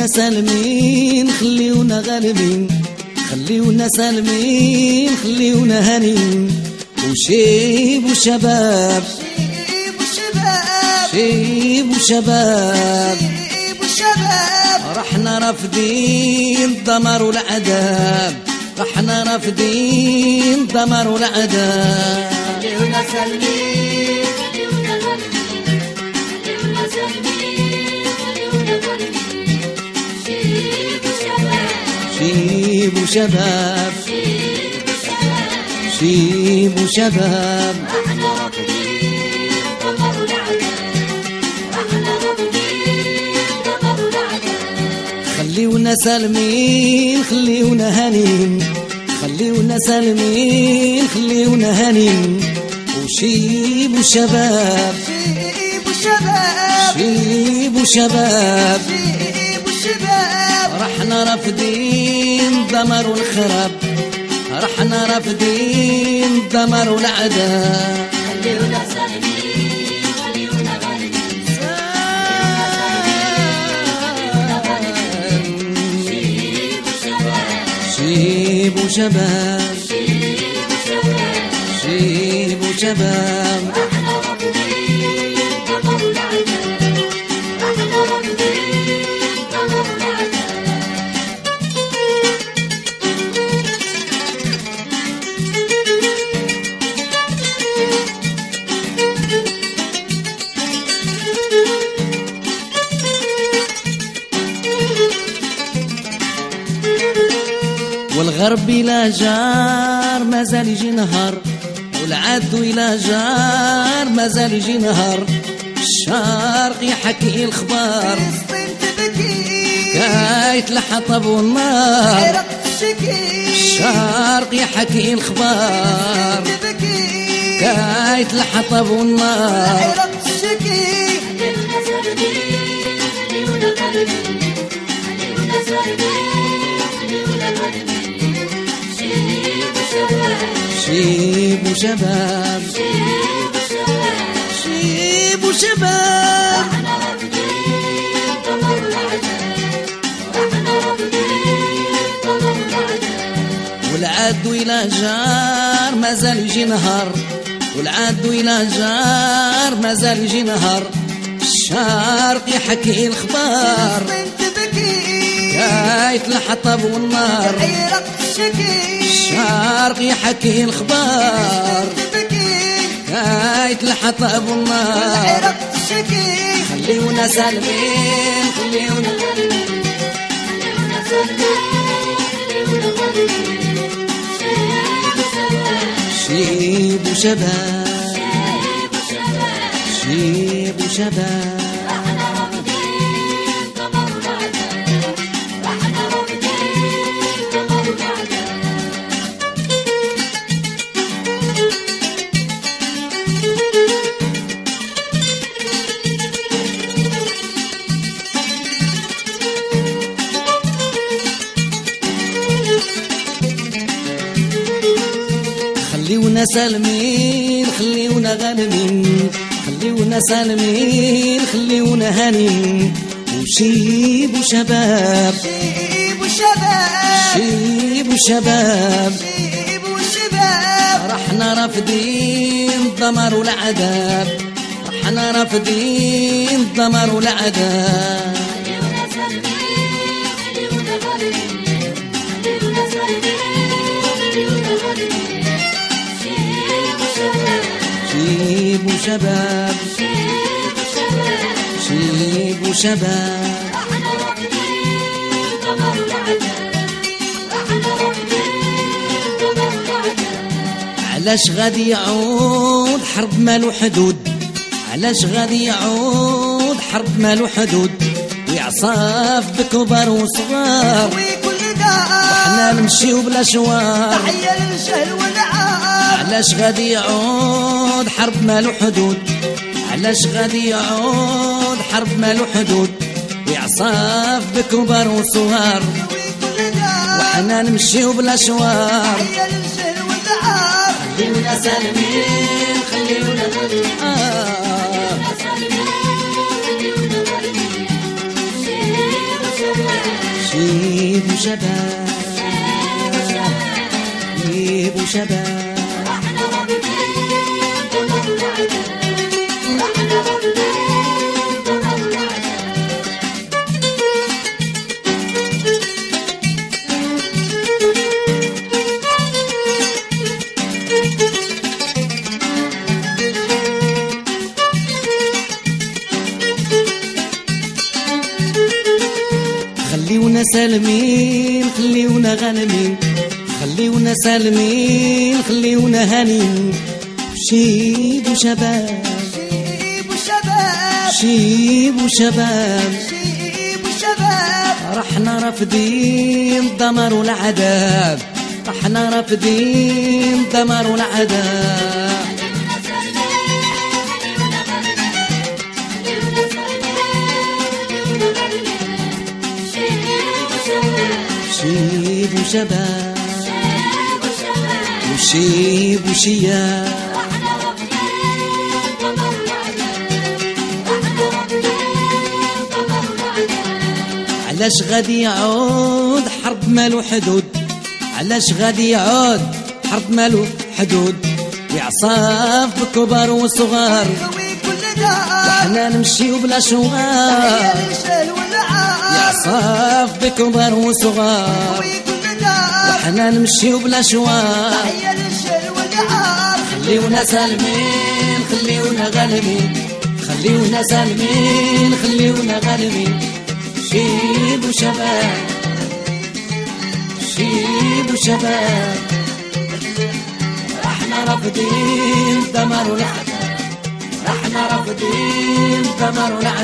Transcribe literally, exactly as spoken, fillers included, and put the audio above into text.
خليونا سالمين خليونا غالبين، خليونا سالمين خليونا هانين، وشيب وشباب شيب وشباب شيب وشباب شيب وشباب رحنا رافدين الدمر والعذاب، رحنا رافدين الدمر والعذاب. خليونا سالمين خليونا غالبين، خليونا سالمين خليونا غالبين، شيب وشباب شيب وشباب شيب شيب وشباب وشباب رحنا رافدين الدمر والعذاب، رحنا رافدين الدمر والعذاب. خليونا سالمين خليونا هانين، خليونا سالمين خليونا هانين، وشيب وشباب شيب وشباب شيب وشباب شيب وشباب رحنا رافدين الدمر والخراب، رحنا رافدين الدمر والعذاب. خليونا سالمين خليونا غالبين، شيب وشباب شيب وشباب شيب وشباب شيب وشباب رحنا رافدين الدمر والعذاب، رحنا رافدين الدمر والعذاب. والغرب إلى جار مازال يجي نهار، والعدو إلى جار مازال يجي نهار، الشرق يحكي الخبار فلسطين تبكي كاية الحطب والنار، عراق تشكي الشرق يحكي الخبار تبكي كاية الحطب والنار. عراق تشكي. خليونا سالمين خليونا غالبين، خليونا سالمين خليونا غالبين، شيب وشباب شيب وشباب شيب وشباب شيب وشباب رحنا رافدين الدمر والعذاب، رحنا رافدين الدمر والعذاب. والعدو إلى جار مازال يجي نهار، والعدو إلى جار مازال يجي نهار، الشرق يحكي الخبار فلسطين تبكي كاية الحطب والنار، عراق تشكي الشرق يحكي الخبار تبكي كاية الحطب والنار. عراق تشكي. خليونا سالمين خليونا غالبين، خليونا سالمين خليونا غالبين، شيب وشباب شيب وشباب شيب وشباب شيب وشباب رحنا رافدين الدمر والعذاب، رحنا رافدين الدمر والعذاب. خليونا سالمين خليونا غانمين، خليونا سالمين خليونا هانين، وشيب وشباب شيب وشباب شيب وشباب شيب وشباب رحنا رافدين الدمر والعذاب، رحنا رافدين الدمر والعذاب. خليونا سالمين خليونا غالبين، خليونا سالمين خليونا غالبين، شيب وشباب شيب وشباب شيب وشباب شيب وشباب رحنا رافدين الدمر والعذاب، رحنا رافدين الدمر والعذاب. علاش غادي يعود حرب مالو حدود، علاش غادي يعود حرب مالو حدود، ويعصاف بكبر وصغار، وكل دار احنا نمشيو بلا شوار. تحية للجهل والعار. علاش غادي يعود حرب مالو حدود، علاش غادي يعود حرب مالو حدود، ويعصاف بكبر وصغار، وكل دار وحنا نمشيو بلا شوار. تحية للجهل والعار. خليونا سالمين خليونا غالبين، آه خليونا سالمين خليونا غالبين، شيب وشباب شباب شيب وشباب رحنا رافدين ضمن العذاب رحنا رافدين ضمن العذاب خليونا سالمين خليونا غانمين خليونا سالمين خليونا هانين شيب وشباب شيب وشباب شيب وشباب شيب وشباب رحنا رافدين الدمر والعذاب رحنا رافدين الدمر والعذاب شيب وشباب وشيب وشياب علاش غادي يعود حرب مالو حدود علاش غادي يعود حرب مالو حدود يعصاف بكبار وصغار يروي كل دار وحنا نمشيو بلا تحية شوار للشل والعار يعصاف بكبار وصغار يروي كل دار وحنا نمشيو بلا شوار تحية للشل والعار خليونا سالمين خليونا غالبين خليونا سالمين خليونا غالبين شيب وشباب شيب وشباب رحنا رافدين دمر والعذاب رحنا رافدين دمر والعذاب